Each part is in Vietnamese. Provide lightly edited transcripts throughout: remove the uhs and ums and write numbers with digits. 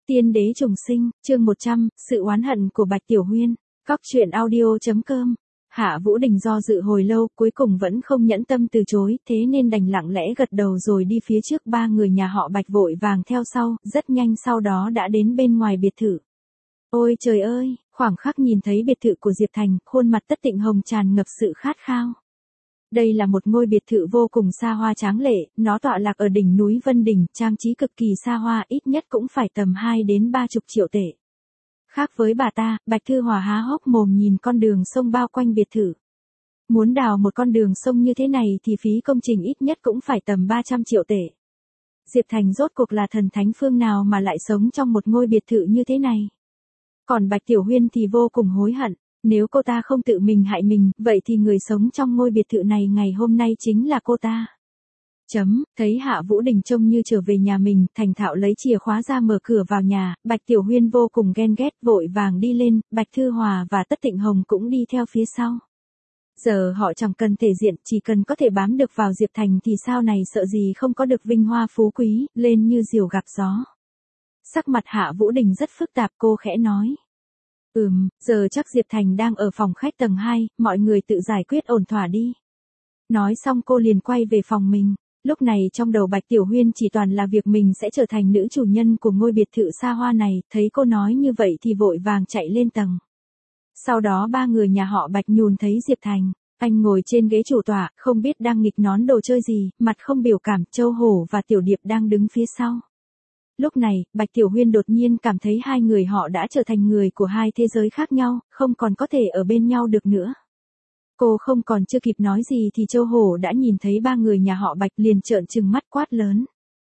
Tiên đế trùng sinh, chương 100, sự oán hận của Bạch Tiểu Huyên. Cóc truyện audio.com. Hạ Vũ Đình do dự hồi lâu, cuối cùng vẫn không nhẫn tâm từ chối, thế nên đành lặng lẽ gật đầu rồi đi phía trước. Ba người nhà họ Bạch vội vàng theo sau, rất nhanh sau đó đã đến bên ngoài biệt thự. Ôi trời ơi, khoảng khắc nhìn thấy biệt thự của Diệp Thành, khuôn mặt Tất Tịnh Hồng tràn ngập sự khát khao. Đây là một ngôi biệt thự vô cùng xa hoa tráng lệ, nó tọa lạc ở đỉnh núi Vân Đỉnh, trang trí cực kỳ xa hoa, ít nhất cũng phải tầm 2 đến 30 triệu tệ. Khác với bà ta, Bạch Thư Hòa há hốc mồm nhìn con đường sông bao quanh biệt thự. Muốn đào một con đường sông như thế này thì phí công trình ít nhất cũng phải tầm 300 triệu tệ. Diệp Thành rốt cuộc là thần thánh phương nào mà lại sống trong một ngôi biệt thự như thế này. Còn Bạch Tiểu Huyên thì vô cùng hối hận. Nếu cô ta không tự mình hại mình, vậy thì người sống trong ngôi biệt thự này ngày hôm nay chính là cô ta. Thấy Hạ Vũ Đình trông như trở về nhà mình, thành thạo lấy chìa khóa ra mở cửa vào nhà, Bạch Tiểu Huyên vô cùng ghen ghét, vội vàng đi lên, Bạch Thư Hòa và Tất Tịnh Hồng cũng đi theo phía sau. Giờ họ chẳng cần thể diện, chỉ cần có thể bám được vào Diệp Thành thì sau này sợ gì không có được vinh hoa phú quý, lên như diều gặp gió. Sắc mặt Hạ Vũ Đình rất phức tạp, cô khẽ nói. Giờ chắc Diệp Thành đang ở phòng khách tầng 2, mọi người tự giải quyết ổn thỏa đi. Nói xong cô liền quay về phòng mình. Lúc này trong đầu Bạch Tiểu Huyên chỉ toàn là việc mình sẽ trở thành nữ chủ nhân của ngôi biệt thự xa hoa này, thấy cô nói như vậy thì vội vàng chạy lên tầng. Sau đó ba người nhà họ Bạch nhùn thấy Diệp Thành, anh ngồi trên ghế chủ tọa, không biết đang nghịch nón đồ chơi gì, mặt không biểu cảm, Châu Hổ và Tiểu Điệp đang đứng phía sau. Lúc này, Bạch Tiểu Huyên đột nhiên cảm thấy hai người họ đã trở thành người của hai thế giới khác nhau, không còn có thể ở bên nhau được nữa. Cô không còn chưa kịp nói gì thì Châu Hổ đã nhìn thấy ba người nhà họ Bạch liền trợn trừng mắt quát lớn.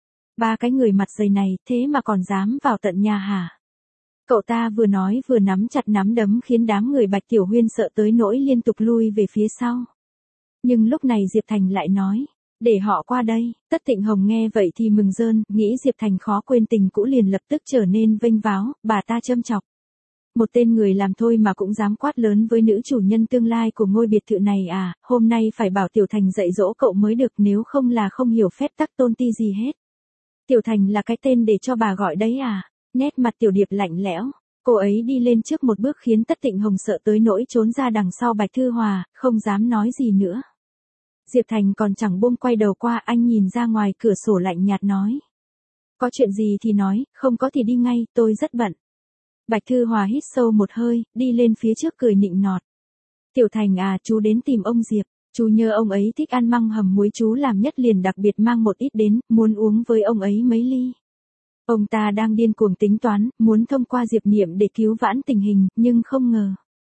Ba cái người mặt dày này thế mà còn dám vào tận nhà hả? Cậu ta vừa nói vừa nắm chặt nắm đấm khiến đám người Bạch Tiểu Huyên sợ tới nỗi liên tục lui về phía sau. Nhưng lúc này Diệp Thành lại nói. Để họ qua đây. Tất Tịnh Hồng nghe vậy thì mừng rơn, nghĩ Diệp Thành khó quên tình cũ liền lập tức trở nên vênh váo, bà ta châm chọc. Một tên người làm thôi mà cũng dám quát lớn với nữ chủ nhân tương lai của ngôi biệt thự này à, hôm nay phải bảo Tiểu Thành dạy dỗ cậu mới được, nếu không là không hiểu phép tắc tôn ti gì hết. Tiểu Thành là cái tên để cho bà gọi đấy à? Nét mặt Tiểu Điệp lạnh lẽo, cô ấy đi lên trước một bước khiến Tất Tịnh Hồng sợ tới nỗi trốn ra đằng sau Bạch Thư Hòa, không dám nói gì nữa. Diệp Thành còn chẳng buông quay đầu qua, anh nhìn ra ngoài cửa sổ lạnh nhạt nói. Có chuyện gì thì nói, không có thì đi ngay, tôi rất bận. Bạch Thư Hòa hít sâu một hơi, đi lên phía trước cười nịnh nọt. Tiểu Thành à, chú đến tìm ông Diệp, chú nhớ ông ấy thích ăn măng hầm muối, chú làm nhất liền đặc biệt mang một ít đến, muốn uống với ông ấy mấy ly. Ông ta đang điên cuồng tính toán, muốn thông qua Diệp Niệm để cứu vãn tình hình, nhưng không ngờ.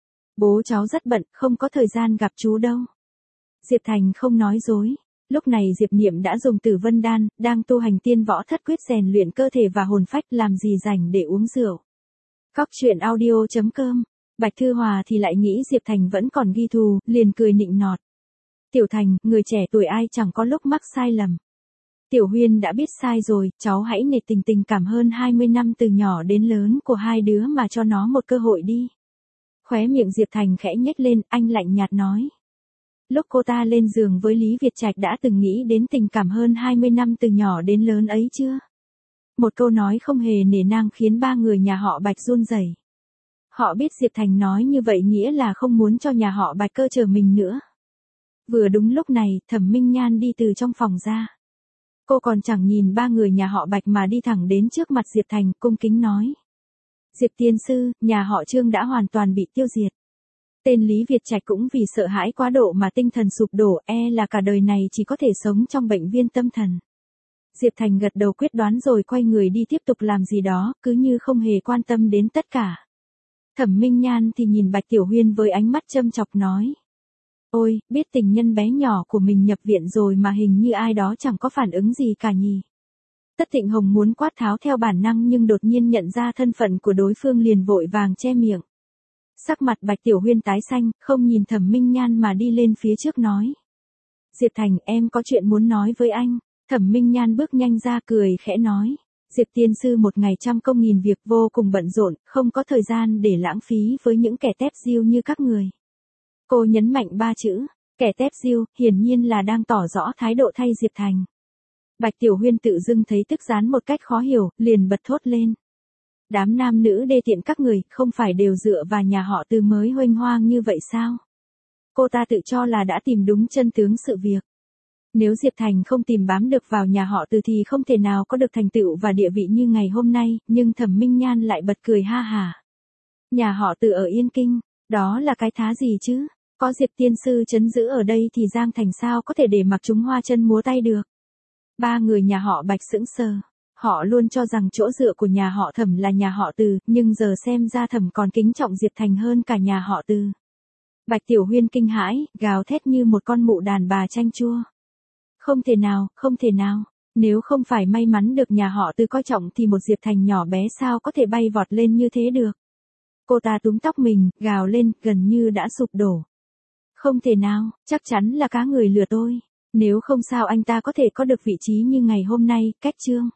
Bố cháu rất bận, không có thời gian gặp chú đâu. Diệp Thành không nói dối. Lúc này Diệp Niệm đã dùng Tử Vân Đan, đang tu hành tiên võ thất quyết rèn luyện cơ thể và hồn phách, làm gì rảnh để uống rượu. Cóc truyện audio.com. Bạch Thư Hòa thì lại nghĩ Diệp Thành vẫn còn ghi thù, liền cười nịnh nọt. Tiểu Thành, người trẻ tuổi ai chẳng có lúc mắc sai lầm. Tiểu Huyên đã biết sai rồi, cháu hãy nể tình cảm hơn 20 năm từ nhỏ đến lớn của hai đứa mà cho nó một cơ hội đi. Khóe miệng Diệp Thành khẽ nhếch lên, anh lạnh nhạt nói. Lúc cô ta lên giường với Lý Việt Trạch đã từng nghĩ đến tình cảm hơn 20 năm từ nhỏ đến lớn ấy chưa? Một câu nói không hề nể nang khiến ba người nhà họ Bạch run rẩy. Họ biết Diệp Thành nói như vậy nghĩa là không muốn cho nhà họ Bạch cơ chờ mình nữa. Vừa đúng lúc này, Thẩm Minh Nhan đi từ trong phòng ra. Cô còn chẳng nhìn ba người nhà họ Bạch mà đi thẳng đến trước mặt Diệp Thành, cung kính nói. Diệp tiên sư, nhà họ Trương đã hoàn toàn bị tiêu diệt. Tên Lý Việt Trạch cũng vì sợ hãi quá độ mà tinh thần sụp đổ, là cả đời này chỉ có thể sống trong bệnh viện tâm thần. Diệp Thành gật đầu quyết đoán rồi quay người đi tiếp tục làm gì đó, cứ như không hề quan tâm đến tất cả. Thẩm Minh Nhan thì nhìn Bạch Tiểu Huyên với ánh mắt châm chọc nói. Ôi, biết tình nhân bé nhỏ của mình nhập viện rồi mà hình như ai đó chẳng có phản ứng gì cả nhỉ. Tất Tịnh Hồng muốn quát tháo theo bản năng nhưng đột nhiên nhận ra thân phận của đối phương liền vội vàng che miệng. Sắc mặt Bạch Tiểu Huyên tái xanh, không nhìn Thẩm Minh Nhan mà đi lên phía trước nói. Diệp Thành, em có chuyện muốn nói với anh. Thẩm Minh Nhan bước nhanh ra cười khẽ nói. Diệp tiên sư một ngày trăm công nghìn việc, vô cùng bận rộn, không có thời gian để lãng phí với những kẻ tép diêu như các người. Cô nhấn mạnh ba chữ, kẻ tép diêu, hiển nhiên là đang tỏ rõ thái độ thay Diệp Thành. Bạch Tiểu Huyên tự dưng thấy tức gián một cách khó hiểu, liền bật thốt lên. Đám nam nữ đê tiện các người, không phải đều dựa vào nhà họ Từ mới huênh hoang như vậy sao? Cô ta tự cho là đã tìm đúng chân tướng sự việc. Nếu Diệp Thành không tìm bám được vào nhà họ Từ thì không thể nào có được thành tựu và địa vị như ngày hôm nay, nhưng Thẩm Minh Nhan lại bật cười ha hả. Nhà họ Từ ở Yên Kinh, đó là cái thá gì chứ? Có Diệp tiên sư trấn giữ ở đây thì Giang Thành sao có thể để mặc chúng hoa chân múa tay được? Ba người nhà họ Bạch sững sờ. Họ luôn cho rằng chỗ dựa của nhà họ Thẩm là nhà họ Từ, nhưng giờ xem ra Thẩm còn kính trọng Diệp Thành hơn cả nhà họ Từ. Bạch Tiểu Huyên kinh hãi, gào thét như một con mụ đàn bà chanh chua. Không thể nào, không thể nào. Nếu không phải may mắn được nhà họ Từ coi trọng thì một Diệp Thành nhỏ bé sao có thể bay vọt lên như thế được. Cô ta túm tóc mình, gào lên, gần như đã sụp đổ. Không thể nào, chắc chắn là cá người lừa tôi. Nếu không sao anh ta có thể có được vị trí như ngày hôm nay, cách chương.